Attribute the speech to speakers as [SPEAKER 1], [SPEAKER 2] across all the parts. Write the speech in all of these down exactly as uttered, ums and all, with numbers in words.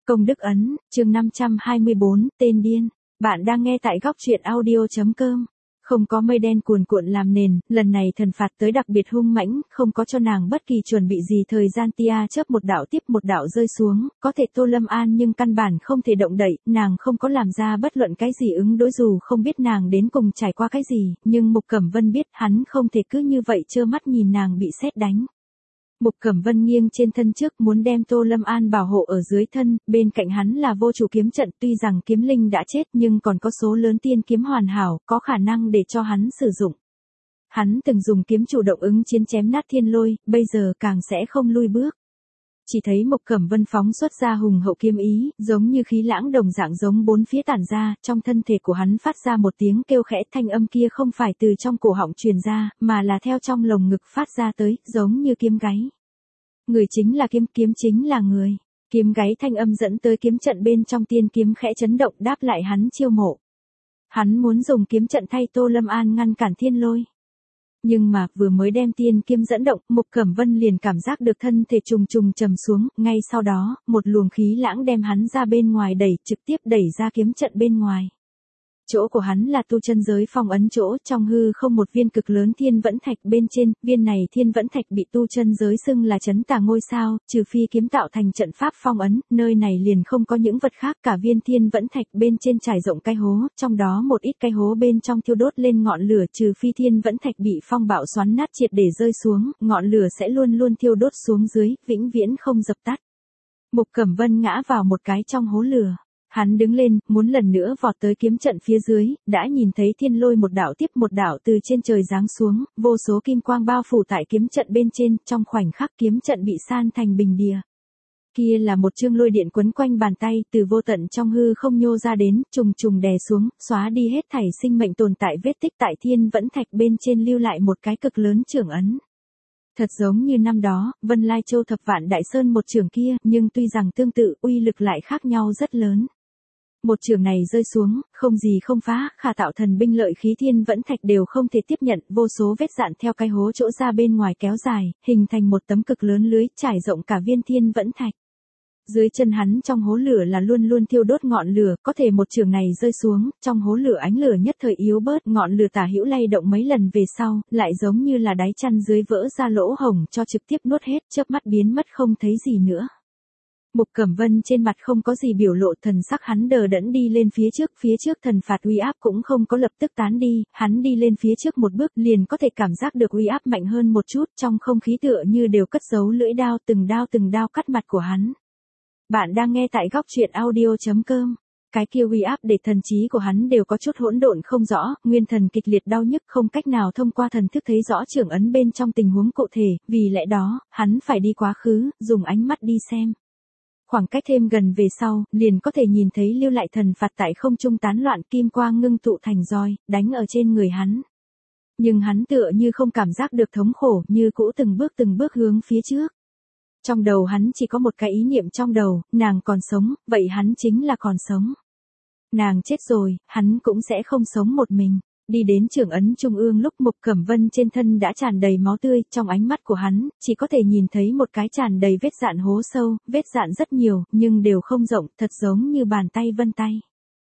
[SPEAKER 1] Công đức ấn, chương năm trăm hai mươi bốn, tên điên. Bạn đang nghe tại góc truyện audio chấm com. Không có mây đen cuồn cuộn làm nền, lần này thần phạt tới đặc biệt hung mãnh, không có cho nàng bất kỳ chuẩn bị gì. Thời gian tia chớp một đạo tiếp một đạo rơi xuống, có thể Tô Lâm An nhưng căn bản không thể động đậy, nàng không có làm ra bất luận cái gì ứng đối, dù không biết nàng đến cùng trải qua cái gì, nhưng Mục Cẩm Vân biết hắn không thể cứ như vậy trơ mắt nhìn nàng bị sét đánh. Mục Cẩm Vân nghiêng trên thân trước muốn đem Tô Lâm An bảo hộ ở dưới thân, bên cạnh hắn là vô chủ kiếm trận, tuy rằng kiếm linh đã chết nhưng còn có số lớn tiên kiếm hoàn hảo, có khả năng để cho hắn sử dụng. Hắn từng dùng kiếm chủ động ứng chiến chém nát thiên lôi, bây giờ càng sẽ không lui bước. Chỉ thấy Mục Cẩm Vân phóng xuất ra hùng hậu kiếm ý, giống như khí lãng đồng dạng giống bốn phía tản ra, trong thân thể của hắn phát ra một tiếng kêu khẽ, thanh âm kia không phải từ trong cổ họng truyền ra, mà là theo trong lồng ngực phát ra tới, giống như kiếm gáy. Người chính là kiếm, kiếm chính là người. Kiếm gáy thanh âm dẫn tới kiếm trận bên trong tiên kiếm khẽ chấn động, đáp lại hắn chiêu mộ. Hắn muốn dùng kiếm trận thay Tô Lâm An ngăn cản thiên lôi. Nhưng mà, vừa mới đem tiên kiếm dẫn động, Mục Cẩm Vân liền cảm giác được thân thể trùng trùng trầm xuống, ngay sau đó, một luồng khí lãng đem hắn ra bên ngoài đẩy, trực tiếp đẩy ra kiếm trận bên ngoài. Chỗ của hắn là tu chân giới phong ấn chỗ, trong hư không một viên cực lớn thiên vẫn thạch, bên trên, viên này thiên vẫn thạch bị tu chân giới xưng là trấn tà ngôi sao, trừ phi kiếm tạo thành trận pháp phong ấn, nơi này liền không có những vật khác, cả viên thiên vẫn thạch bên trên trải rộng cái hố, trong đó một ít cái hố bên trong thiêu đốt lên ngọn lửa, trừ phi thiên vẫn thạch bị phong bạo xoắn nát triệt để rơi xuống, ngọn lửa sẽ luôn luôn thiêu đốt xuống dưới, vĩnh viễn không dập tắt. Mục Cẩm Vân ngã vào một cái trong hố lửa. Hắn đứng lên, muốn lần nữa vọt tới kiếm trận phía dưới, đã nhìn thấy thiên lôi một đạo tiếp một đạo từ trên trời giáng xuống, vô số kim quang bao phủ tại kiếm trận bên trên, trong khoảnh khắc kiếm trận bị san thành bình địa. Kia là một chương lôi điện quấn quanh bàn tay, từ vô tận trong hư không nhô ra đến, trùng trùng đè xuống, xóa đi hết thảy sinh mệnh tồn tại vết tích tại thiên vẫn thạch bên trên, lưu lại một cái cực lớn trưởng ấn. Thật giống như năm đó, Vân Lai Châu Thập Vạn Đại Sơn một trường kia, nhưng tuy rằng tương tự, uy lực lại khác nhau rất lớn. Một trường này rơi xuống, không gì không phá, khả tạo thần binh lợi khí thiên vẫn thạch đều không thể tiếp nhận, vô số vết dạn theo cái hố chỗ ra bên ngoài kéo dài, hình thành một tấm cực lớn lưới, trải rộng cả viên thiên vẫn thạch. Dưới chân hắn trong hố lửa là luôn luôn thiêu đốt ngọn lửa, có thể một trường này rơi xuống, trong hố lửa ánh lửa nhất thời yếu bớt, ngọn lửa tả hữu lay động mấy lần về sau, lại giống như là đáy chăn dưới vỡ ra lỗ hổng cho trực tiếp nuốt hết, chớp mắt biến mất không thấy gì nữa. Mục Cẩm Vân trên mặt không có gì biểu lộ, thần sắc hắn đờ đẫn đi lên phía trước, phía trước thần phạt uy áp cũng không có lập tức tán đi, hắn đi lên phía trước một bước liền có thể cảm giác được uy áp mạnh hơn một chút, trong không khí tựa như đều cất giấu lưỡi đao, từng đao từng đao cắt mặt của hắn. Bạn đang nghe tại góc truyện audio chấm com. Cái kia uy áp để thần trí của hắn đều có chút hỗn độn không rõ, nguyên thần kịch liệt đau nhức, không cách nào thông qua thần thức thấy rõ trưởng ấn bên trong tình huống cụ thể, vì lẽ đó, hắn phải đi quá khứ, dùng ánh mắt đi xem. Khoảng cách thêm gần về sau, liền có thể nhìn thấy lưu lại thần phạt tại không trung tán loạn, kim quang ngưng tụ thành roi, đánh ở trên người hắn. Nhưng hắn tựa như không cảm giác được thống khổ, như cũ từng bước từng bước hướng phía trước. Trong đầu hắn chỉ có một cái ý niệm trong đầu, nàng còn sống, vậy hắn chính là còn sống. Nàng chết rồi, hắn cũng sẽ không sống một mình. Đi đến trưởng ấn trung ương lúc Mục Cẩm Vân trên thân đã tràn đầy máu tươi, trong ánh mắt của hắn, chỉ có thể nhìn thấy một cái tràn đầy vết dạn hố sâu, vết dạn rất nhiều, nhưng đều không rộng, thật giống như bàn tay vân tay.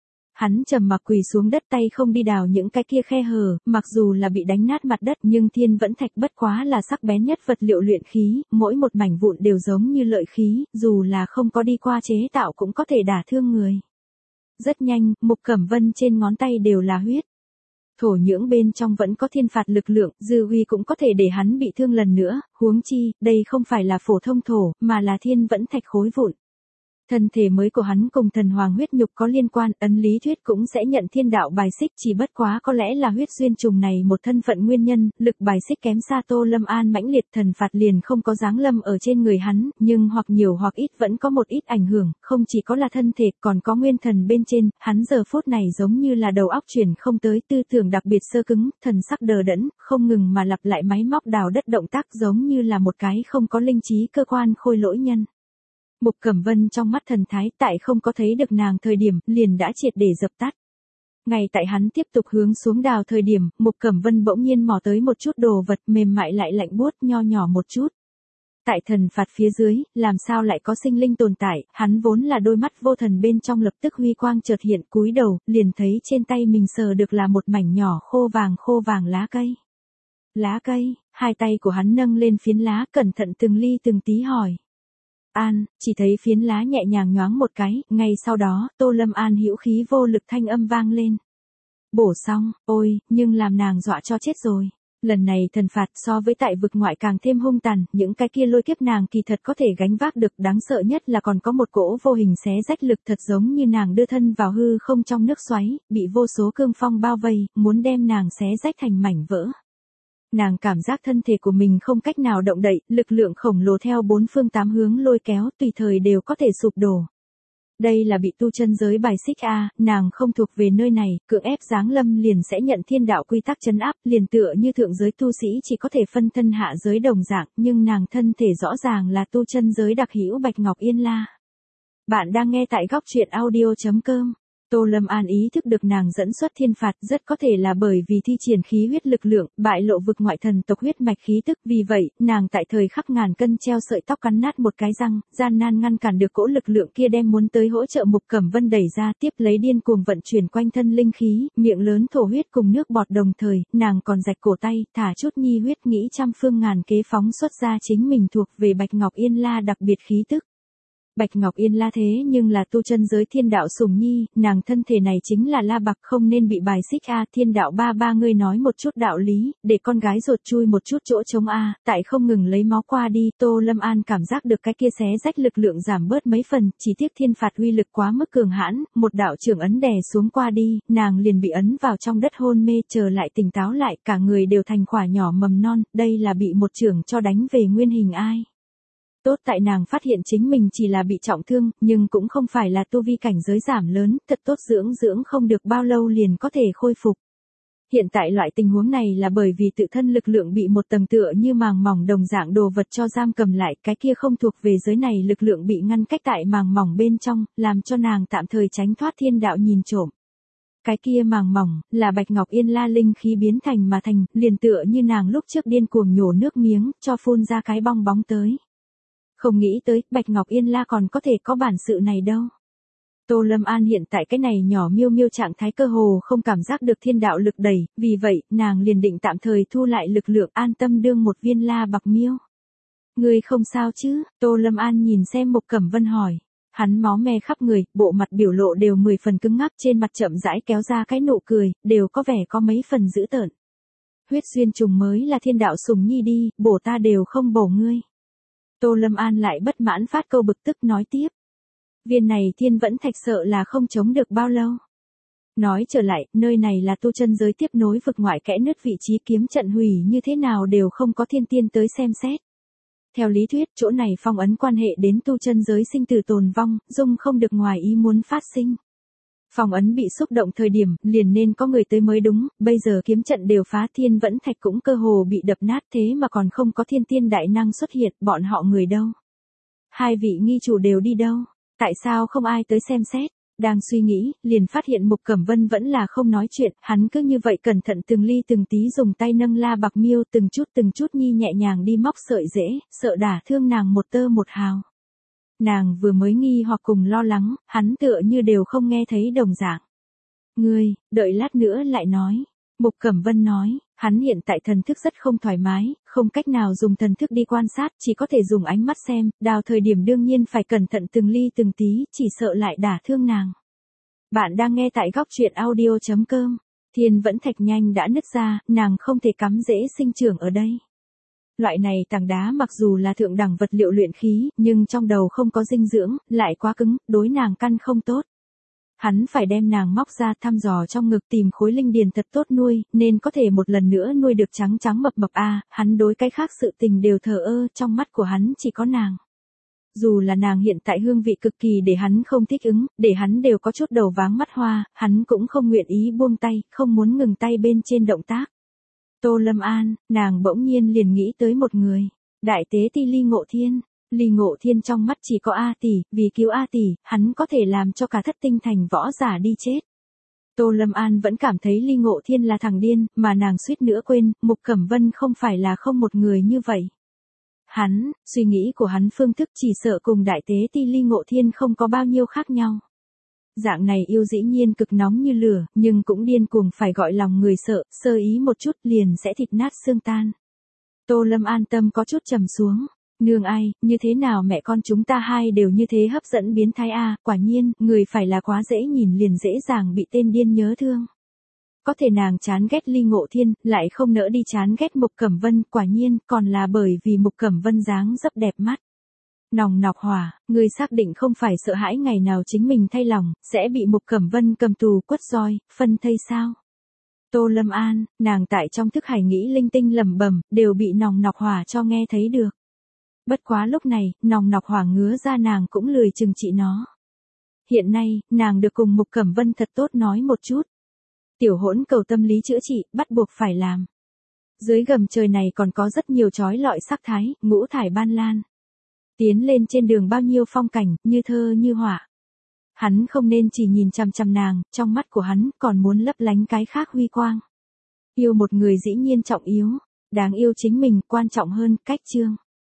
[SPEAKER 1] Hắn trầm mặc quỳ xuống đất, tay không đi đào những cái kia khe hở, mặc dù là bị đánh nát mặt đất nhưng thiên vẫn thạch bất quá là sắc bén nhất vật liệu luyện khí, mỗi một mảnh vụn đều giống như lợi khí, dù là không có đi qua chế tạo cũng có thể đả thương người. Rất nhanh, Mục Cẩm Vân trên ngón tay đều là huyết. Thổ nhưỡng bên trong vẫn có thiên phạt lực lượng, dư uy cũng có thể để hắn bị thương lần nữa, huống chi, đây không phải là phổ thông thổ, mà là thiên vẫn thạch khối vụn. Thân thể mới của hắn cùng thần hoàng huyết nhục có liên quan, ấn lý thuyết cũng sẽ nhận thiên đạo bài xích, chỉ bất quá có lẽ là huyết duyên trùng này một thân phận nguyên nhân, lực bài xích kém xa Tô Lâm An mãnh liệt, thần phạt liền không có giáng lâm ở trên người hắn, nhưng hoặc nhiều hoặc ít vẫn có một ít ảnh hưởng, không chỉ có là thân thể, còn có nguyên thần bên trên, hắn giờ phút này giống như là đầu óc chuyển không tới, tư tưởng đặc biệt sơ cứng, thần sắc đờ đẫn, không ngừng mà lặp lại máy móc đào đất động tác, giống như là một cái không có linh trí cơ quan khôi lỗi nhân. Mục Cẩm Vân trong mắt thần thái, tại không có thấy được nàng thời điểm, liền đã triệt để dập tắt. Ngay tại hắn tiếp tục hướng xuống đào thời điểm, Mục Cẩm Vân bỗng nhiên mò tới một chút đồ vật mềm mại lại lạnh buốt, nho nhỏ một chút. Tại thần phạt phía dưới, làm sao lại có sinh linh tồn tại, hắn vốn là đôi mắt vô thần bên trong lập tức huy quang chợt hiện, cúi đầu, liền thấy trên tay mình sờ được là một mảnh nhỏ khô vàng khô vàng lá cây. Lá cây, hai tay của hắn nâng lên phiến lá, cẩn thận từng ly từng tí hỏi. An, chỉ thấy phiến lá nhẹ nhàng nhoáng một cái, ngay sau đó, Tô Lâm An hữu khí vô lực thanh âm vang lên. Bổ xong, ôi, nhưng làm nàng dọa cho chết rồi. Lần này thần phạt so với tại vực ngoại càng thêm hung tàn, những cái kia lôi kiếp nàng kỳ thật có thể gánh vác được, đáng sợ nhất là còn có một cỗ vô hình xé rách lực thật giống như nàng đưa thân vào hư không trong nước xoáy, bị vô số cương phong bao vây, muốn đem nàng xé rách thành mảnh vỡ. Nàng cảm giác thân thể của mình không cách nào động đậy, lực lượng khổng lồ theo bốn phương tám hướng lôi kéo tùy thời đều có thể sụp đổ. Đây là bị tu chân giới bài xích a, nàng không thuộc về nơi này, cưỡng ép giáng lâm liền sẽ nhận thiên đạo quy tắc trấn áp, liền tựa như thượng giới tu sĩ chỉ có thể phân thân hạ giới đồng dạng, nhưng nàng thân thể rõ ràng là tu chân giới đặc hữu Bạch Ngọc Yên La. Bạn đang nghe tại góc truyện audio chấm com. Tô Lâm An ý thức được nàng dẫn xuất thiên phạt rất có thể là bởi vì thi triển khí huyết lực lượng, bại lộ vực ngoại thần tộc huyết mạch khí tức, vì vậy, nàng tại thời khắc ngàn cân treo sợi tóc cắn nát một cái răng, gian nan ngăn cản được cỗ lực lượng kia đem muốn tới hỗ trợ Mục Cẩm Vân đẩy ra, tiếp lấy điên cuồng vận chuyển quanh thân linh khí, miệng lớn thổ huyết cùng nước bọt đồng thời, nàng còn rạch cổ tay, thả chút nhi huyết nghĩ trăm phương ngàn kế phóng xuất ra chính mình thuộc về Bạch Ngọc Yên La đặc biệt khí tức. Bạch Ngọc Yên La thế nhưng là tu chân giới thiên đạo sủng nhi, nàng thân thể này chính là La Bạc không nên bị bài xích a, thiên đạo ba ba ngươi nói một chút đạo lý, để con gái ruột chui một chút chỗ trống a, tại không ngừng lấy máu qua đi, Tô Lâm An cảm giác được cái kia xé rách lực lượng giảm bớt mấy phần, chỉ tiếc thiên phạt uy lực quá mức cường hãn, một đạo trưởng ấn đè xuống qua đi, nàng liền bị ấn vào trong đất hôn mê, chờ lại tỉnh táo lại, cả người đều thành quả nhỏ mầm non, đây là bị một trưởng cho đánh về nguyên hình ai. Tốt tại nàng phát hiện chính mình chỉ là bị trọng thương, nhưng cũng không phải là tu vi cảnh giới giảm lớn, thật tốt dưỡng dưỡng không được bao lâu liền có thể khôi phục. Hiện tại loại tình huống này là bởi vì tự thân lực lượng bị một tầng tựa như màng mỏng đồng dạng đồ vật cho giam cầm lại, cái kia không thuộc về giới này lực lượng bị ngăn cách tại màng mỏng bên trong, làm cho nàng tạm thời tránh thoát thiên đạo nhìn trộm. Cái kia màng mỏng, là Bạch Ngọc Yên La linh khí biến thành mà thành, liền tựa như nàng lúc trước điên cuồng nhổ nước miếng, cho phun ra cái bong bóng tới. Không nghĩ tới, Bạch Ngọc Yên La còn có thể có bản sự này đâu. Tô Lâm An hiện tại cái này nhỏ miêu miêu trạng thái cơ hồ không cảm giác được thiên đạo lực đẩy, vì vậy, nàng liền định tạm thời thu lại lực lượng an tâm đương một viên La Bạc miêu. Ngươi không sao chứ, Tô Lâm An nhìn xem Mục Cẩm Vân hỏi. Hắn máu me khắp người, bộ mặt biểu lộ đều mười phần cứng ngắc, trên mặt chậm rãi kéo ra cái nụ cười, đều có vẻ có mấy phần dữ tợn. Huyết xuyên trùng mới là thiên đạo sủng nhi đi, bổ ta đều không bổ ngươi. Tô Lâm An lại bất mãn phát câu bực tức nói tiếp. Viên này thiên vẫn thạch sợ là không chống được bao lâu. Nói trở lại, nơi này là tu chân giới tiếp nối vực ngoại kẽ nứt, vị trí kiếm trận hủy như thế nào đều không có thiên tiên tới xem xét. Theo lý thuyết, chỗ này phong ấn quan hệ đến tu chân giới sinh tử tồn vong, dung không được ngoài ý muốn phát sinh. Phong ấn bị xúc động thời điểm, liền nên có người tới mới đúng, bây giờ kiếm trận đều phá, thiên vẫn thạch cũng cơ hồ bị đập nát, thế mà còn không có thiên tiên đại năng xuất hiện, bọn họ người đâu? Hai vị nghi chủ đều đi đâu? Tại sao không ai tới xem xét? Đang suy nghĩ, liền phát hiện Mục Cẩm Vân vẫn là không nói chuyện, hắn cứ như vậy cẩn thận từng ly từng tí dùng tay nâng La Bạc miêu từng chút từng chút nhi nhẹ nhàng đi móc sợi rễ, sợ đả thương nàng một tơ một hào. Nàng vừa mới nghi hoặc cùng lo lắng, hắn tựa như đều không nghe thấy đồng dạng. Ngươi, đợi lát nữa lại nói. Mục Cẩm Vân nói, hắn hiện tại thần thức rất không thoải mái, không cách nào dùng thần thức đi quan sát, chỉ có thể dùng ánh mắt xem, đào thời điểm đương nhiên phải cẩn thận từng ly từng tí, chỉ sợ lại đả thương nàng. Bạn đang nghe tại góc truyện audio chấm com. Thiên vẫn thạch nhanh đã nứt ra, nàng không thể cắm rễ sinh trưởng ở đây. Loại này tảng đá mặc dù là thượng đẳng vật liệu luyện khí, nhưng trong đầu không có dinh dưỡng, lại quá cứng, đối nàng căn không tốt. Hắn phải đem nàng móc ra thăm dò trong ngực tìm khối linh điền thật tốt nuôi, nên có thể một lần nữa nuôi được trắng trắng mập mập a, à, hắn đối cái khác sự tình đều thờ ơ, trong mắt của hắn chỉ có nàng. Dù là nàng hiện tại hương vị cực kỳ để hắn không thích ứng, để hắn đều có chút đầu váng mắt hoa, hắn cũng không nguyện ý buông tay, không muốn ngừng tay bên trên động tác. Tô Lâm An, nàng bỗng nhiên liền nghĩ tới một người, đại tế ti Ly Ngộ Thiên. Ly Ngộ Thiên trong mắt chỉ có A tỷ, vì cứu A tỷ, hắn có thể làm cho cả thất tinh thành võ giả đi chết. Tô Lâm An vẫn cảm thấy Ly Ngộ Thiên là thằng điên, mà nàng suýt nữa quên, Mục Cẩm Vân không phải là không một người như vậy. Hắn, suy nghĩ của hắn phương thức chỉ sợ cùng đại tế ti Ly Ngộ Thiên không có bao nhiêu khác nhau. Dạng này yêu dĩ nhiên cực nóng như lửa, nhưng cũng điên cuồng phải gọi lòng người sợ, sơ ý một chút liền sẽ thịt nát xương tan. Tô Lâm an tâm có chút trầm xuống. Nương ai, như thế nào mẹ con chúng ta hai đều như thế hấp dẫn biến thái a, quả nhiên, người phải là quá dễ nhìn liền dễ dàng bị tên điên nhớ thương. Có thể nàng chán ghét Ly Ngộ Thiên, lại không nỡ đi chán ghét Mục Cẩm Vân, quả nhiên, còn là bởi vì Mục Cẩm Vân dáng dấp đẹp mắt. Nòng nọc hỏa, người xác định không phải sợ hãi ngày nào chính mình thay lòng, sẽ bị Mục Cẩm Vân cầm tù quất roi, phân thây sao? Tô Lâm an, nàng tại trong thức hải nghĩ linh tinh lẩm bẩm, đều bị nòng nọc hỏa cho nghe thấy được. Bất quá lúc này, nòng nọc hỏa ngứa ra nàng cũng lười chừng trị nó. Hiện nay, nàng được cùng Mục Cẩm Vân thật tốt nói một chút. Tiểu hỗn cầu tâm lý chữa trị, bắt buộc phải làm. Dưới gầm trời này còn có rất nhiều chói lọi sắc thái, ngũ thải ban lan. Tiến lên trên đường bao nhiêu phong cảnh, như thơ như họa. Hắn không nên chỉ nhìn chằm chằm nàng, trong mắt của hắn còn muốn lấp lánh cái khác huy quang. Yêu một người dĩ nhiên trọng yếu, đáng yêu chính mình quan trọng hơn, cách chương.